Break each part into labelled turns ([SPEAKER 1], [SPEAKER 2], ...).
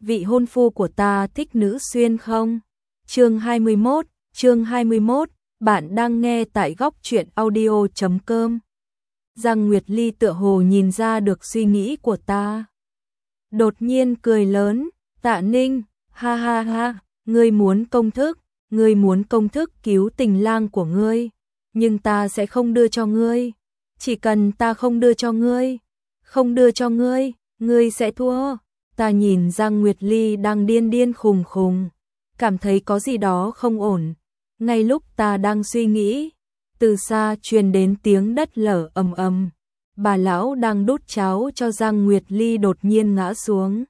[SPEAKER 1] vị hôn phu của ta thích nữ xuyên không? Chương 21, bạn đang nghe tại góc truyện audio.com. Giang Nguyệt Ly tựa hồ nhìn ra được suy nghĩ của ta. Đột nhiên cười lớn, Tạ Ninh, ha ha ha, ngươi muốn công thức cứu tình lang của ngươi, nhưng ta sẽ không đưa cho ngươi. Chỉ cần ta không đưa cho ngươi, ngươi sẽ thua. Ta nhìn Giang Nguyệt Ly đang điên khùng khùng, cảm thấy có gì đó không ổn. Ngay lúc ta đang suy nghĩ, từ xa truyền đến tiếng đất lở ầm ầm. Bà lão đang đút cháo cho Giang Nguyệt Ly đột nhiên ngã xuống.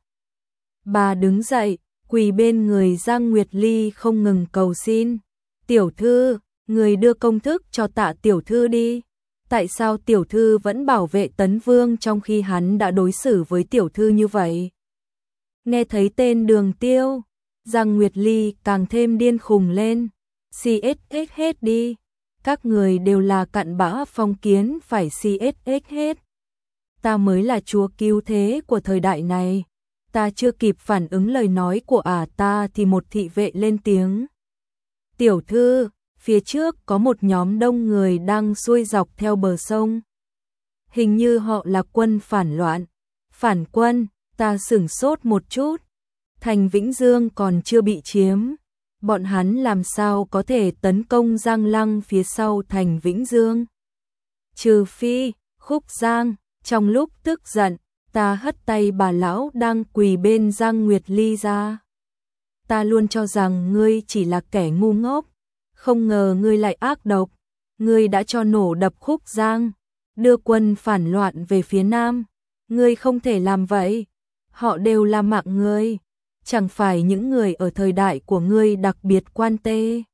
[SPEAKER 1] Bà đứng dậy, quỳ bên người Giang Nguyệt Ly không ngừng cầu xin. Tiểu thư, người đưa công thức cho Tạ tiểu thư đi. Tại sao tiểu thư vẫn bảo vệ Tấn Vương trong khi hắn đã đối xử với tiểu thư như vậy? Nghe thấy tên Đường Tiêu, Giang Nguyệt Ly càng thêm điên khùng lên. CSX hết đi. Các người đều là cặn bã phong kiến, phải CSX hết. Ta mới là chúa cứu thế của thời đại này. Ta chưa kịp phản ứng lời nói của ta thì một thị vệ lên tiếng. Tiểu thư, phía trước có một nhóm đông người đang xuôi dọc theo bờ sông. Hình như họ là quân phản loạn. Phản quân, ta sửng sốt một chút. Thành Vĩnh Dương còn chưa bị chiếm. Bọn hắn làm sao có thể tấn công Giang Lăng phía sau thành Vĩnh Dương? Trừ phi, Khúc Giang, trong lúc tức giận, ta hất tay bà lão đang quỳ bên Giang Nguyệt Ly ra. Ta luôn cho rằng ngươi chỉ là kẻ ngu ngốc, không ngờ ngươi lại ác độc. Ngươi đã cho nổ đập Khúc Giang, đưa quân phản loạn về phía Nam. Ngươi không thể làm vậy, họ đều là mạng ngươi. Chẳng phải những người ở thời đại của ngươi đặc biệt quan tê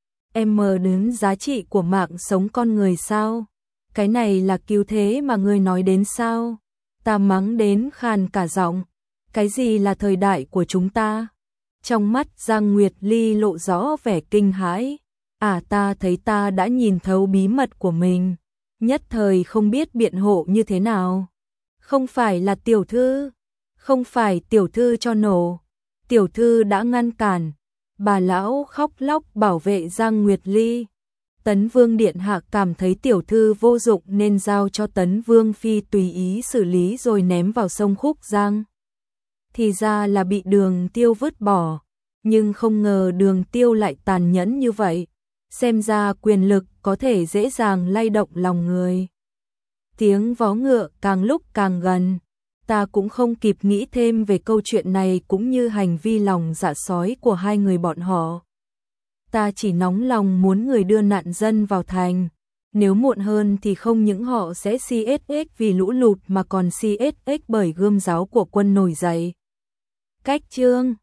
[SPEAKER 1] đến giá trị của mạng sống con người sao? Cái này là cứu thế mà ngươi nói đến sao? Ta mắng đến khàn cả giọng. Cái gì là thời đại của chúng ta? Trong mắt Giang Nguyệt Ly lộ rõ vẻ kinh hãi. Ta thấy ta đã nhìn thấu bí mật của mình, nhất thời không biết biện hộ như thế nào. Không phải là tiểu thư, không phải tiểu thư cho nổ. Tiểu thư đã ngăn cản. Bà lão khóc lóc bảo vệ Giang Nguyệt Ly. Tấn Vương điện hạ cảm thấy tiểu thư vô dụng nên giao cho Tấn Vương phi tùy ý xử lý rồi ném vào sông Khúc Giang. Thì ra là bị Đường Tiêu vứt bỏ, nhưng không ngờ Đường Tiêu lại tàn nhẫn như vậy. Xem ra quyền lực có thể dễ dàng lay động lòng người. Tiếng vó ngựa càng lúc càng gần. Ta cũng không kịp nghĩ thêm về câu chuyện này cũng như hành vi lòng dạ sói của hai người bọn họ. Ta chỉ nóng lòng muốn người đưa nạn dân vào thành. Nếu muộn hơn thì không những họ sẽ CSX vì lũ lụt mà còn CSX bởi gươm giáo của quân nổi dậy. Cách chương